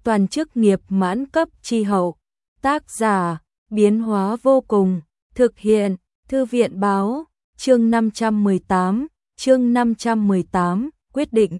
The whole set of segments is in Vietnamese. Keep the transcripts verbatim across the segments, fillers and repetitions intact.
toàn chức nghiệp mãn cấp chi hậu. Tác giả, biến hóa vô cùng, thực hiện, Thư viện báo, chương năm trăm mười tám, chương năm trăm mười tám, quyết định.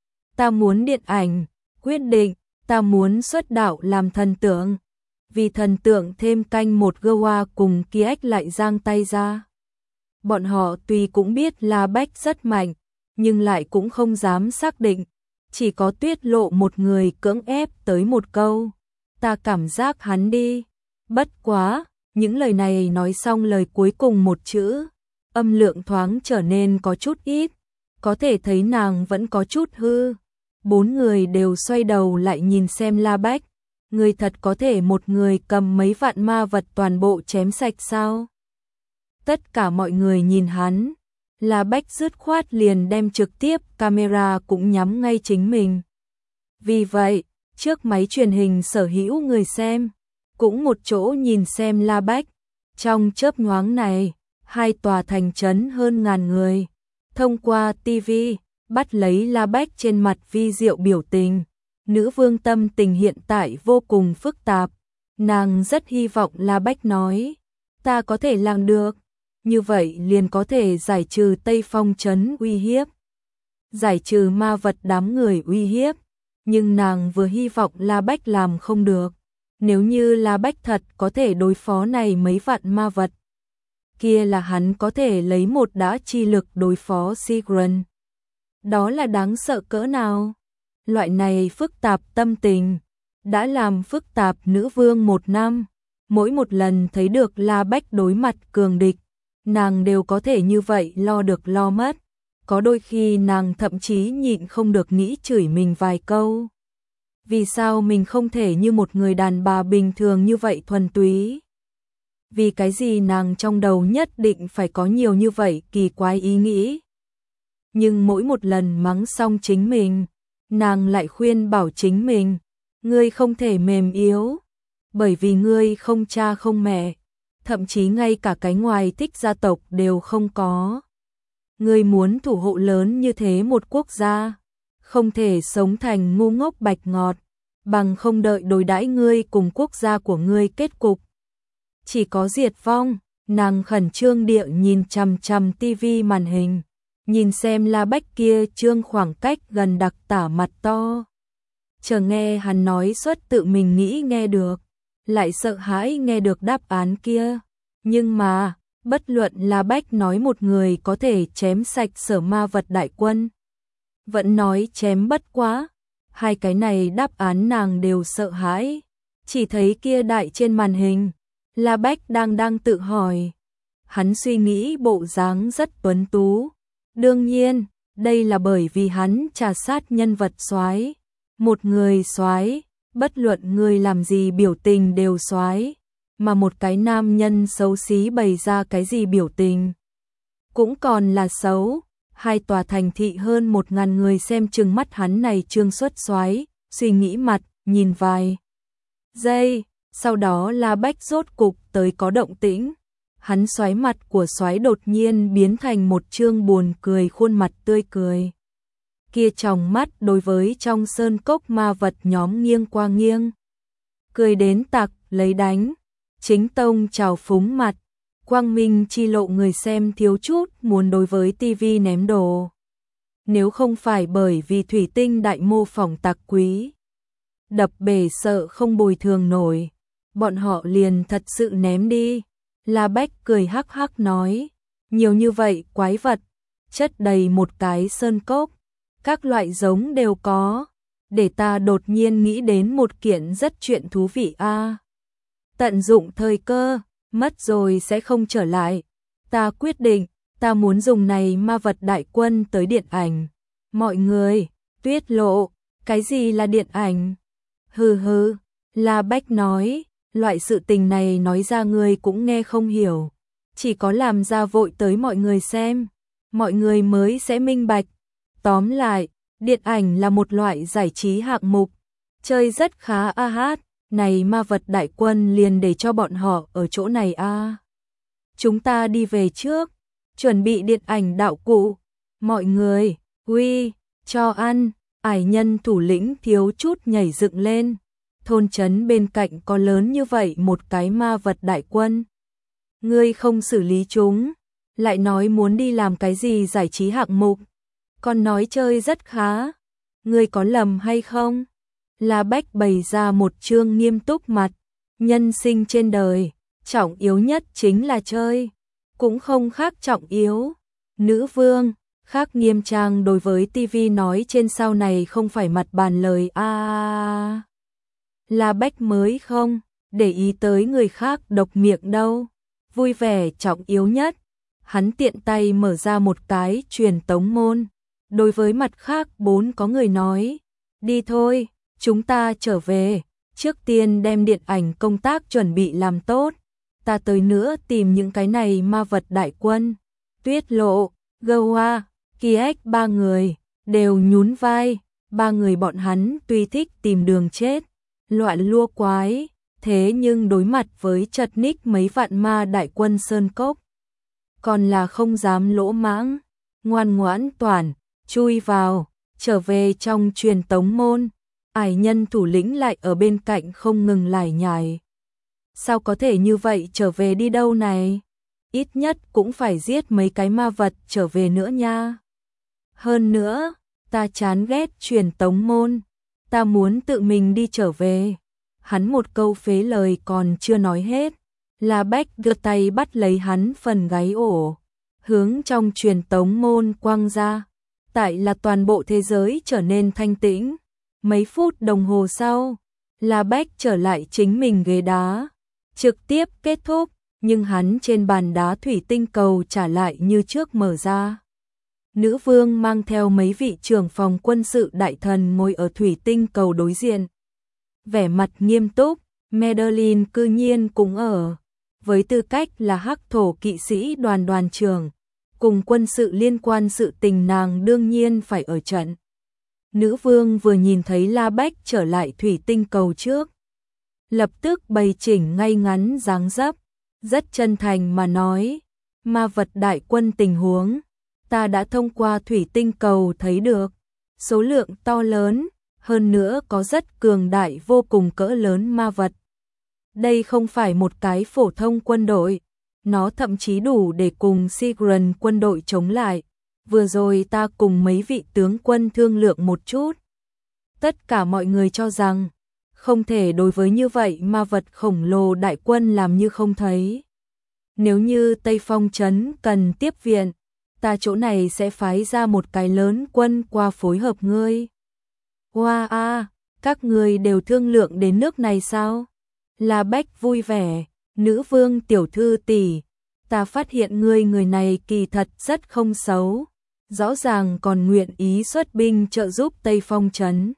Ta muốn điện ảnh, quyết định, ta muốn xuất đạo làm thần tượng. Vì thần tượng thêm canh một Goa cùng Kiếc lại giang tay ra. Bọn họ tuy cũng biết La Bách rất mạnh, nhưng lại cũng không dám xác định. Chỉ có tiết lộ một người cưỡng ép tới một câu. Ta cảm giác hắn đi. Bất quá, những lời này nói xong lời cuối cùng một chữ. Âm lượng thoáng trở nên có chút ít. Có thể thấy nàng vẫn có chút hư. Bốn người đều xoay đầu lại nhìn xem La Bách. Người thật có thể một người cầm mấy vạn ma vật toàn bộ chém sạch sao? Tất cả mọi người nhìn hắn. La Bách dứt khoát liền đem trực tiếp camera cũng nhắm ngay chính mình. Vì vậy, trước máy truyền hình sở hữu người xem, cũng một chỗ nhìn xem La Bách. Trong chớp nhoáng này, hai tòa thành trấn hơn ngàn người, thông qua ti vi, bắt lấy La Bách trên mặt vi diệu biểu tình. Nữ vương tâm tình hiện tại vô cùng phức tạp. Nàng rất hy vọng La Bách nói, ta có thể làm được. Như vậy liền có thể giải trừ Tây Phong trấn uy hiếp. Giải trừ ma vật đám người uy hiếp. Nhưng nàng vừa hy vọng La Bách làm không được. Nếu như La Bách thật có thể đối phó này mấy vạn ma vật, kia là hắn có thể lấy một đã chi lực đối phó Sigrun. Đó là đáng sợ cỡ nào? Loại này phức tạp tâm tình đã làm phức tạp nữ vương một năm. Mỗi một lần thấy được La Bách đối mặt cường địch, nàng đều có thể như vậy lo được lo mất. Có đôi khi nàng thậm chí nhịn không được nghĩ chửi mình vài câu. Vì sao mình không thể như một người đàn bà bình thường như vậy thuần túy? Vì cái gì nàng trong đầu nhất định phải có nhiều như vậy kỳ quái ý nghĩ? Nhưng mỗi một lần mắng xong chính mình, nàng lại khuyên bảo chính mình, ngươi không thể mềm yếu, bởi vì ngươi không cha không mẹ, thậm chí ngay cả cái ngoài thích gia tộc đều không có. Ngươi muốn thủ hộ lớn như thế một quốc gia, không thể sống thành ngu ngốc bạch ngọt, bằng không đợi đối đãi ngươi cùng quốc gia của ngươi kết cục chỉ có diệt vong. Nàng khẩn trương địa nhìn chằm chằm tivi màn hình, nhìn xem La Bách kia trương khoảng cách gần đặc tả mặt to. Chờ nghe hắn nói suất tự mình nghĩ nghe được, lại sợ hãi nghe được đáp án kia. Nhưng mà, bất luận La Bách nói một người có thể chém sạch sở ma vật đại quân, vẫn nói chém bất quá, hai cái này đáp án nàng đều sợ hãi. Chỉ thấy kia đại trên màn hình, La Bách đang đang tự hỏi. Hắn suy nghĩ bộ dáng rất tuấn tú. Đương nhiên, đây là bởi vì hắn trà sát nhân vật soái. Một người soái, bất luận người làm gì biểu tình đều soái, mà một cái nam nhân xấu xí bày ra cái gì biểu tình cũng còn là xấu. Hai tòa thành thị hơn một ngàn người xem chừng mắt hắn này trương xuất soái, suy nghĩ mặt, nhìn vài giây, sau đó La Bách rốt cục tới có động tĩnh. Hắn xoáy mặt của soái đột nhiên biến thành một trương buồn cười khuôn mặt tươi cười. Kia tròng mắt đối với trong sơn cốc ma vật nhóm nghiêng qua nghiêng. Cười đến tặc, lấy đánh. Chính tông trào phúng mặt. Quang minh chi lộ người xem thiếu chút muốn đối với tivi ném đồ. Nếu không phải bởi vì thủy tinh đại mô phỏng tặc quý, đập bể sợ không bồi thường nổi, bọn họ liền thật sự ném đi. La Bách cười hắc hắc nói, nhiều như vậy quái vật, chất đầy một cái sơn cốc, các loại giống đều có, để ta đột nhiên nghĩ đến một kiện rất chuyện thú vị a. À, tận dụng thời cơ, mất rồi sẽ không trở lại. Ta quyết định, ta muốn dùng này ma vật đại quân tới điện ảnh. Mọi người, tuyết lộ, cái gì là điện ảnh? Hừ hừ, La Bách nói. Loại sự tình này nói ra người cũng nghe không hiểu, chỉ có làm ra vội tới mọi người xem, mọi người mới sẽ minh bạch. Tóm lại, điện ảnh là một loại giải trí hạng mục, chơi rất khá a hát, này ma vật đại quân liền để cho bọn họ ở chỗ này a. Chúng ta đi về trước, chuẩn bị điện ảnh đạo cụ. Mọi người, uy, cho ăn. Ải nhân thủ lĩnh thiếu chút nhảy dựng lên, thôn trấn bên cạnh có lớn như vậy một cái ma vật đại quân. Ngươi không xử lý chúng, lại nói muốn đi làm cái gì giải trí hạng mục, còn nói chơi rất khá, ngươi có lầm hay không? La Bách bày ra một trương nghiêm túc mặt, nhân sinh trên đời, trọng yếu nhất chính là chơi, cũng không khác trọng yếu. Nữ vương, khác nghiêm trang đối với tivi nói trên sau này không phải mặt bàn lời a. À, La Bách mới không để ý tới người khác độc miệng đâu, vui vẻ trọng yếu nhất. Hắn tiện tay mở ra một cái truyền tống môn, đối với mặt khác bốn có người nói, đi thôi, chúng ta trở về, trước tiên đem điện ảnh công tác chuẩn bị làm tốt, ta tới nữa tìm những cái này ma vật đại quân. Tuyết Lộ, Goa, Kiek ba người đều nhún vai, ba người bọn hắn tuy thích tìm đường chết, loạn lua quái, thế nhưng đối mặt với chật ních mấy vạn ma đại quân sơn cốc, còn là không dám lỗ mãng, ngoan ngoãn toàn, chui vào, trở về trong truyền tống môn. Ải nhân thủ lĩnh lại ở bên cạnh không ngừng lải nhải. Sao có thể như vậy, trở về đi đâu này? Ít nhất cũng phải giết mấy cái ma vật trở về nữa nha. Hơn nữa, ta chán ghét truyền tống môn, ta muốn tự mình đi trở về. Hắn một câu phế lời còn chưa nói hết, La Bách đưa tay bắt lấy hắn phần gáy ổ, hướng trong truyền tống môn quăng ra. Tại là toàn bộ thế giới trở nên thanh tĩnh. Mấy phút đồng hồ sau, La Bách trở lại chính mình ghế đá, trực tiếp kết thúc, nhưng hắn trên bàn đá thủy tinh cầu trả lại như trước mở ra. Nữ vương mang theo mấy vị trưởng phòng quân sự đại thần ngồi ở thủy tinh cầu đối diện. Vẻ mặt nghiêm túc, Madeline cư nhiên cũng ở, với tư cách là hắc thổ kỵ sĩ đoàn đoàn trưởng, cùng quân sự liên quan sự tình nàng đương nhiên phải ở trận. Nữ vương vừa nhìn thấy La Bách trở lại thủy tinh cầu trước, lập tức bày chỉnh ngay ngắn dáng dấp, rất chân thành mà nói, ma vật đại quân tình huống, ta đã thông qua thủy tinh cầu thấy được, số lượng to lớn, hơn nữa có rất cường đại vô cùng cỡ lớn ma vật. Đây không phải một cái phổ thông quân đội, nó thậm chí đủ để cùng Sigurd quân đội chống lại. Vừa rồi ta cùng mấy vị tướng quân thương lượng một chút. Tất cả mọi người cho rằng, không thể đối với như vậy ma vật khổng lồ đại quân làm như không thấy. Nếu như Tây Phong trấn cần tiếp viện, ta chỗ này sẽ phái ra một cái lớn quân qua phối hợp ngươi. Hoa wow, a, các ngươi đều thương lượng đến nước này sao? La Bách vui vẻ, nữ vương tiểu thư tỷ, ta phát hiện ngươi người này kỳ thật rất không xấu. Rõ ràng còn nguyện ý xuất binh trợ giúp Tây Phong trấn.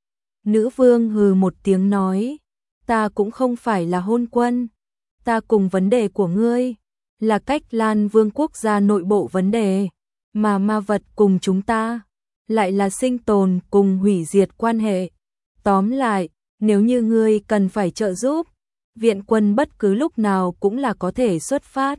Nữ vương hừ một tiếng nói, ta cũng không phải là hôn quân, ta cùng vấn đề của ngươi là cách Lan Vương quốc gia nội bộ vấn đề, mà ma vật cùng chúng ta lại là sinh tồn cùng hủy diệt quan hệ. Tóm lại, nếu như ngươi cần phải trợ giúp, viện quân bất cứ lúc nào cũng là có thể xuất phát.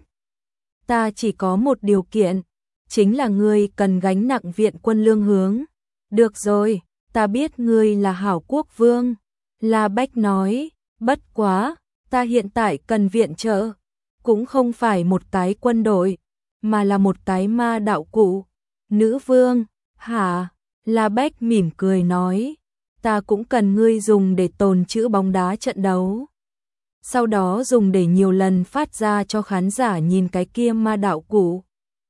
Ta chỉ có một điều kiện, chính là ngươi cần gánh nặng viện quân lương hướng. Được rồi, ta biết ngươi là hảo quốc vương. La Bách nói, bất quá, ta hiện tại cần viện trợ, cũng không phải một cái quân đội, mà là một cái ma đạo cụ. Nữ vương, hả? La Bách mỉm cười nói, ta cũng cần ngươi dùng để tồn trữ bóng đá trận đấu. Sau đó dùng để nhiều lần phát ra cho khán giả nhìn cái kia ma đạo cụ.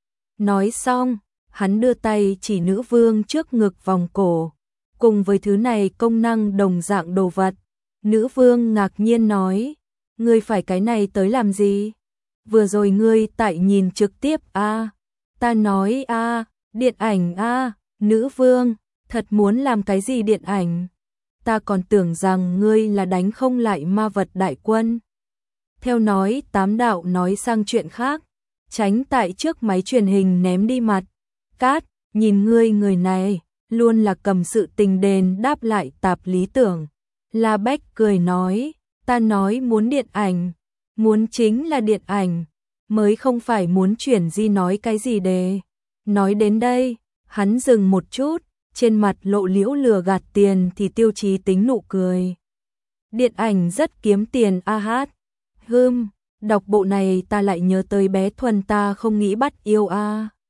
Nói xong, hắn đưa tay chỉ nữ vương trước ngực vòng cổ, cùng với thứ này công năng đồng dạng đồ vật. Nữ vương ngạc nhiên nói, ngươi phải cái này tới làm gì? Vừa rồi ngươi tại nhìn trực tiếp a? À? Ta nói a, à, điện ảnh a, à? Nữ vương, thật muốn làm cái gì điện ảnh? Ta còn tưởng rằng ngươi là đánh không lại ma vật đại quân. Theo nói tám đạo nói sang chuyện khác, tránh tại trước máy truyền hình ném đi mặt. Cát, nhìn ngươi người này, luôn là cầm sự tình đền đáp lại tạp lý tưởng. La Bách cười nói, ta nói muốn điện ảnh, muốn chính là điện ảnh, mới không phải muốn chuyển di nói cái gì đề. Nói đến đây, hắn dừng một chút, trên mặt lộ liễu lừa gạt tiền thì tiêu chí tính nụ cười. Điện ảnh rất kiếm tiền a hát. Hưm, đọc bộ này ta lại nhớ tới bé Thuần ta không nghĩ bắt yêu a.